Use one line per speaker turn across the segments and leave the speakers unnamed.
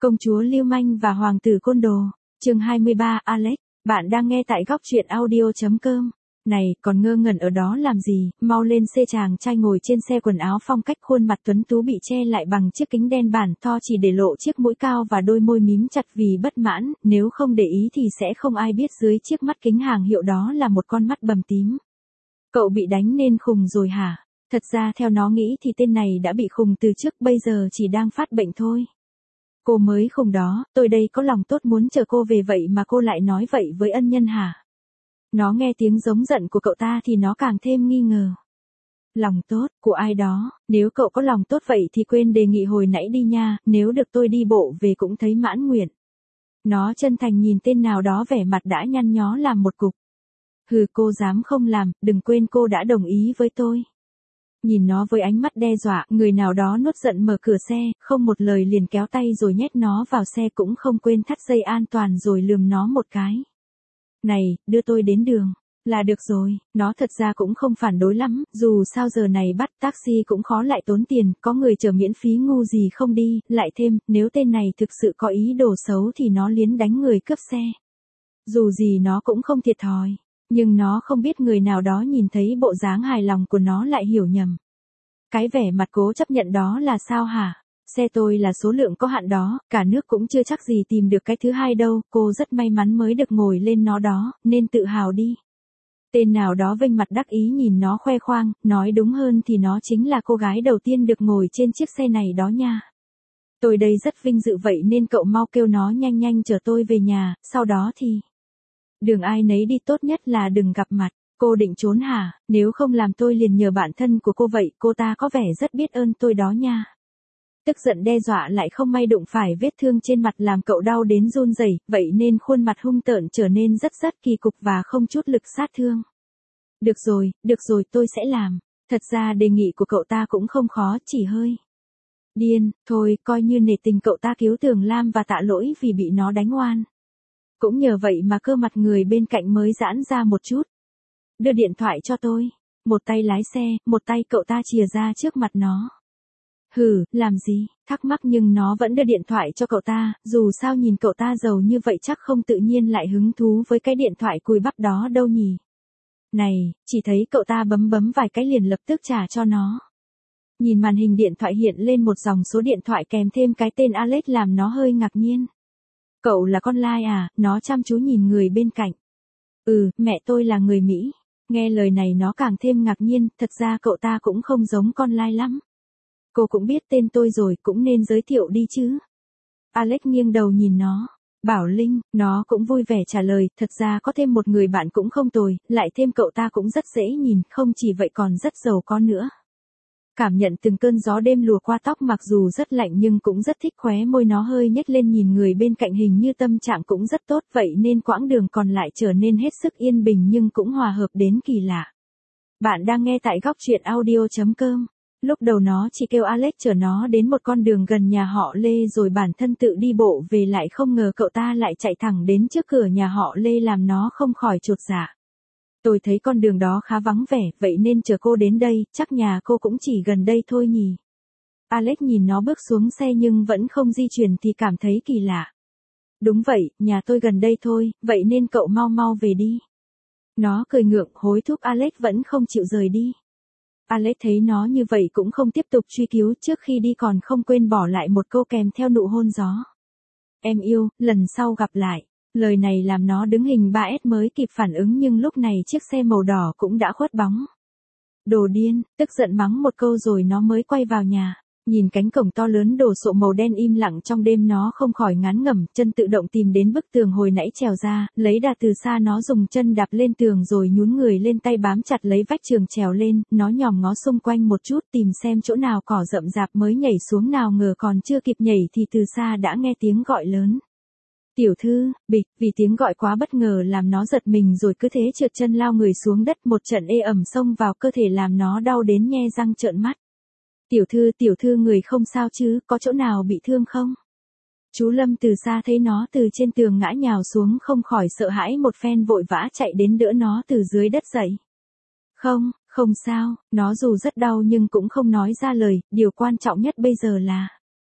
Công chúa lưu manh và hoàng tử côn đồ. Chương 23, Alex, bạn đang nghe tại góc truyện audio.com. Này, còn ngơ ngẩn ở đó làm gì, mau lên xe. Chàng trai ngồi trên xe quần áo phong cách, khuôn mặt tuấn tú bị che lại bằng chiếc kính đen bản to chỉ để lộ chiếc mũi cao và đôi môi mím chặt vì bất mãn, nếu không để ý thì sẽ không ai biết dưới chiếc mắt kính hàng hiệu đó là một con mắt bầm tím. Cậu bị đánh nên khùng rồi hả? Thật ra theo nó nghĩ thì tên này đã bị khùng từ trước, bây giờ chỉ đang phát bệnh thôi. Cô mới khùng đó, tôi đây có lòng tốt muốn chờ cô về vậy mà cô lại nói vậy với ân nhân hả? Nó nghe tiếng giống giận của cậu ta thì nó càng thêm nghi ngờ. Lòng tốt, của ai đó, nếu cậu có lòng tốt vậy thì quên đề nghị hồi nãy đi nha, nếu được tôi đi bộ về cũng thấy mãn nguyện. Nó chân thành nhìn tên nào đó vẻ mặt đã nhăn nhó làm một cục. Hừ, cô dám không làm, đừng quên cô đã đồng ý với tôi. Nhìn nó với ánh mắt đe dọa, người nào đó nuốt giận mở cửa xe, không một lời liền kéo tay rồi nhét nó vào xe, cũng không quên thắt dây an toàn rồi lườm nó một cái. Này, đưa tôi đến đường. Là được rồi, nó thật ra cũng không phản đối lắm, dù sao giờ này bắt taxi cũng khó lại tốn tiền, có người chở miễn phí ngu gì không đi, lại thêm, nếu tên này thực sự có ý đồ xấu thì nó liến đánh người cướp xe. Dù gì nó cũng không thiệt thòi. Nhưng nó không biết người nào đó nhìn thấy bộ dáng hài lòng của nó lại hiểu nhầm. Cái vẻ mặt cố chấp nhận đó là sao hả? Xe tôi là số lượng có hạn đó, cả nước cũng chưa chắc gì tìm được cái thứ hai đâu, cô rất may mắn mới được ngồi lên nó đó, nên tự hào đi. Tên nào đó vênh mặt đắc ý nhìn nó khoe khoang, nói đúng hơn thì nó chính là cô gái đầu tiên được ngồi trên chiếc xe này đó nha. Tôi đây rất vinh dự vậy nên cậu mau kêu nó nhanh nhanh chở tôi về nhà, sau đó thì... Đường ai nấy đi, tốt nhất là đừng gặp mặt. Cô định trốn hả? Nếu không làm tôi liền nhờ bạn thân của cô vậy, cô ta có vẻ rất biết ơn tôi đó nha. Tức giận đe dọa lại không may đụng phải vết thương trên mặt làm cậu đau đến run rẩy, vậy nên khuôn mặt hung tợn trở nên rất kỳ cục và không chút lực sát thương. Được rồi, tôi sẽ làm. Thật ra đề nghị của cậu ta cũng không khó, chỉ hơi điên, thôi, coi như nể tình cậu ta cứu Tường Lam và tạ lỗi vì bị nó đánh oan. Cũng nhờ vậy mà cơ mặt người bên cạnh mới giãn ra một chút. Đưa điện thoại cho tôi. Một tay lái xe, một tay cậu ta chìa ra trước mặt nó. Hừ, làm gì? Thắc mắc nhưng nó vẫn đưa điện thoại cho cậu ta, dù sao nhìn cậu ta giàu như vậy chắc không tự nhiên lại hứng thú với cái điện thoại cùi bắp đó đâu nhỉ. Này, chỉ thấy cậu ta bấm vài cái liền lập tức trả cho nó. Nhìn màn hình điện thoại hiện lên một dòng số điện thoại kèm thêm cái tên Alex làm nó hơi ngạc nhiên. Cậu là con lai à? Nó chăm chú nhìn người bên cạnh. Mẹ tôi là người Mỹ. Nghe lời này nó càng thêm ngạc nhiên, thật ra cậu ta cũng không giống con lai lắm. Cô cũng biết tên tôi rồi, cũng nên giới thiệu đi chứ. Alex nghiêng đầu nhìn nó. Bảo Linh, nó cũng vui vẻ trả lời, thật ra có thêm một người bạn cũng không tồi, lại thêm cậu ta cũng rất dễ nhìn, không chỉ vậy còn rất giàu có nữa. Cảm nhận từng cơn gió đêm lùa qua tóc, mặc dù rất lạnh nhưng cũng rất thích, khóe môi nó hơi nhếch lên nhìn người bên cạnh, hình như tâm trạng cũng rất tốt vậy nên quãng đường còn lại trở nên hết sức yên bình nhưng cũng hòa hợp đến kỳ lạ. Bạn đang nghe tại góc truyện audio.com. Lúc đầu nó chỉ kêu Alex chở nó đến một con đường gần nhà họ Lê rồi bản thân tự đi bộ về, lại không ngờ cậu ta lại chạy thẳng đến trước cửa nhà họ Lê làm nó không khỏi chột dạ. Tôi thấy con đường đó khá vắng vẻ, vậy nên chờ cô đến đây, chắc nhà cô cũng chỉ gần đây thôi nhỉ. Alex nhìn nó bước xuống xe nhưng vẫn không di chuyển thì cảm thấy kỳ lạ. Đúng vậy, nhà tôi gần đây thôi, vậy nên cậu mau về đi. Nó cười ngượng, hối thúc Alex vẫn không chịu rời đi. Alex thấy nó như vậy cũng không tiếp tục truy cứu, trước khi đi còn không quên bỏ lại một câu kèm theo nụ hôn gió. Em yêu, lần sau gặp lại. Lời này làm nó đứng hình 3S mới kịp phản ứng nhưng lúc này chiếc xe màu đỏ cũng đã khuất bóng. Đồ điên, tức giận mắng một câu rồi nó mới quay vào nhà. Nhìn cánh cổng to lớn đồ sộ màu đen im lặng trong đêm nó không khỏi ngán ngẩm, chân tự động tìm đến bức tường hồi nãy trèo ra, lấy đà từ xa nó dùng chân đạp lên tường rồi nhún người lên, tay bám chặt lấy vách tường trèo lên, nó nhòm ngó xung quanh một chút tìm xem chỗ nào cỏ rậm rạp mới nhảy xuống, nào ngờ còn chưa kịp nhảy thì từ xa đã nghe tiếng gọi lớn. Tiểu thư, bịch, vì tiếng gọi quá bất ngờ làm nó giật mình rồi cứ thế trượt chân lao người xuống đất, một trận ê ẩm xông vào cơ thể làm nó đau đến nhe răng trợn mắt. Tiểu thư người không sao chứ, có chỗ nào bị thương không? Chú Lâm từ xa thấy nó từ trên tường ngã nhào xuống không khỏi sợ hãi một phen, vội vã chạy đến đỡ nó từ dưới đất dậy. Không sao, nó dù rất đau nhưng cũng không nói ra lời, điều quan trọng nhất bây giờ là...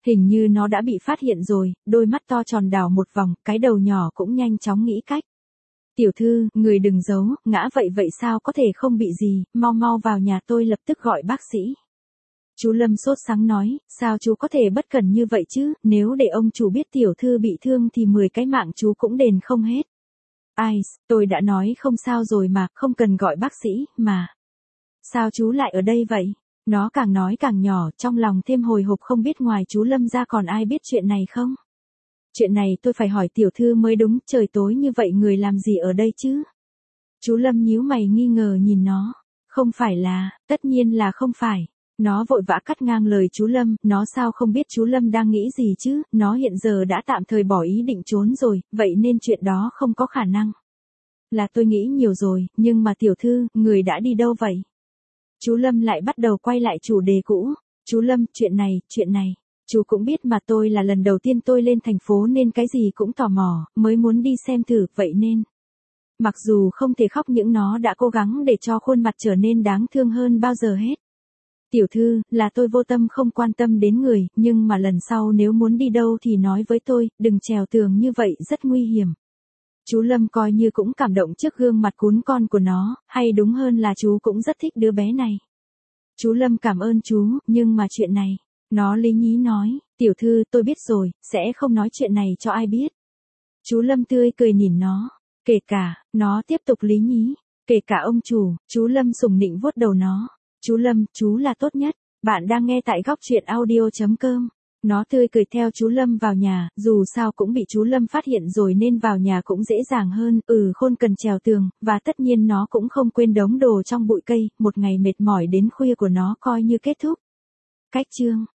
Hình như nó đã bị phát hiện rồi, đôi mắt to tròn đảo một vòng, cái đầu nhỏ cũng nhanh chóng nghĩ cách. Tiểu thư, người đừng giấu, ngã vậy sao có thể không bị gì, mau mau vào nhà tôi lập tức gọi bác sĩ. Chú Lâm sốt sắng nói, sao chú có thể bất cẩn như vậy chứ, nếu để ông chủ biết tiểu thư bị thương thì 10 cái mạng chú cũng đền không hết. Ai, tôi đã nói không sao rồi mà, không cần gọi bác sĩ, mà. Sao chú lại ở đây vậy? Nó càng nói càng nhỏ, trong lòng thêm hồi hộp không biết ngoài chú Lâm ra còn ai biết chuyện này không? Chuyện này tôi phải hỏi tiểu thư mới đúng, trời tối như vậy người làm gì ở đây chứ? Chú Lâm nhíu mày nghi ngờ nhìn nó. Không phải là, tất nhiên là không phải. Nó vội vã cắt ngang lời chú Lâm, nó sao không biết chú Lâm đang nghĩ gì chứ, nó hiện giờ đã tạm thời bỏ ý định trốn rồi, vậy nên chuyện đó không có khả năng. Là tôi nghĩ nhiều rồi, nhưng mà tiểu thư, người đã đi đâu vậy? Chú Lâm lại bắt đầu quay lại chủ đề cũ. Chú Lâm, chuyện này. Chú cũng biết mà tôi là lần đầu tiên tôi lên thành phố nên cái gì cũng tò mò, mới muốn đi xem thử, vậy nên. Mặc dù không thể khóc nhưng nó đã cố gắng để cho khuôn mặt trở nên đáng thương hơn bao giờ hết. Tiểu thư, là tôi vô tâm không quan tâm đến người, nhưng mà lần sau nếu muốn đi đâu thì nói với tôi, đừng trèo tường như vậy rất nguy hiểm. Chú Lâm coi như cũng cảm động trước gương mặt cún con của nó, hay đúng hơn là chú cũng rất thích đứa bé này. Chú Lâm cảm ơn chú, nhưng mà chuyện này, nó lý nhí nói, tiểu thư tôi biết rồi, sẽ không nói chuyện này cho ai biết. Chú Lâm tươi cười nhìn nó, kể cả, nó tiếp tục lý nhí, kể cả ông chủ, chú Lâm sủng nịnh vuốt đầu nó. Chú Lâm, chú là tốt nhất. Bạn đang nghe tại góc truyện audio.com. Nó tươi cười theo chú Lâm vào nhà, dù sao cũng bị chú Lâm phát hiện rồi nên vào nhà cũng dễ dàng hơn, khôn cần trèo tường, và tất nhiên nó cũng không quên đống đồ trong bụi cây, một ngày mệt mỏi đến khuya của nó coi như kết thúc. Cách chương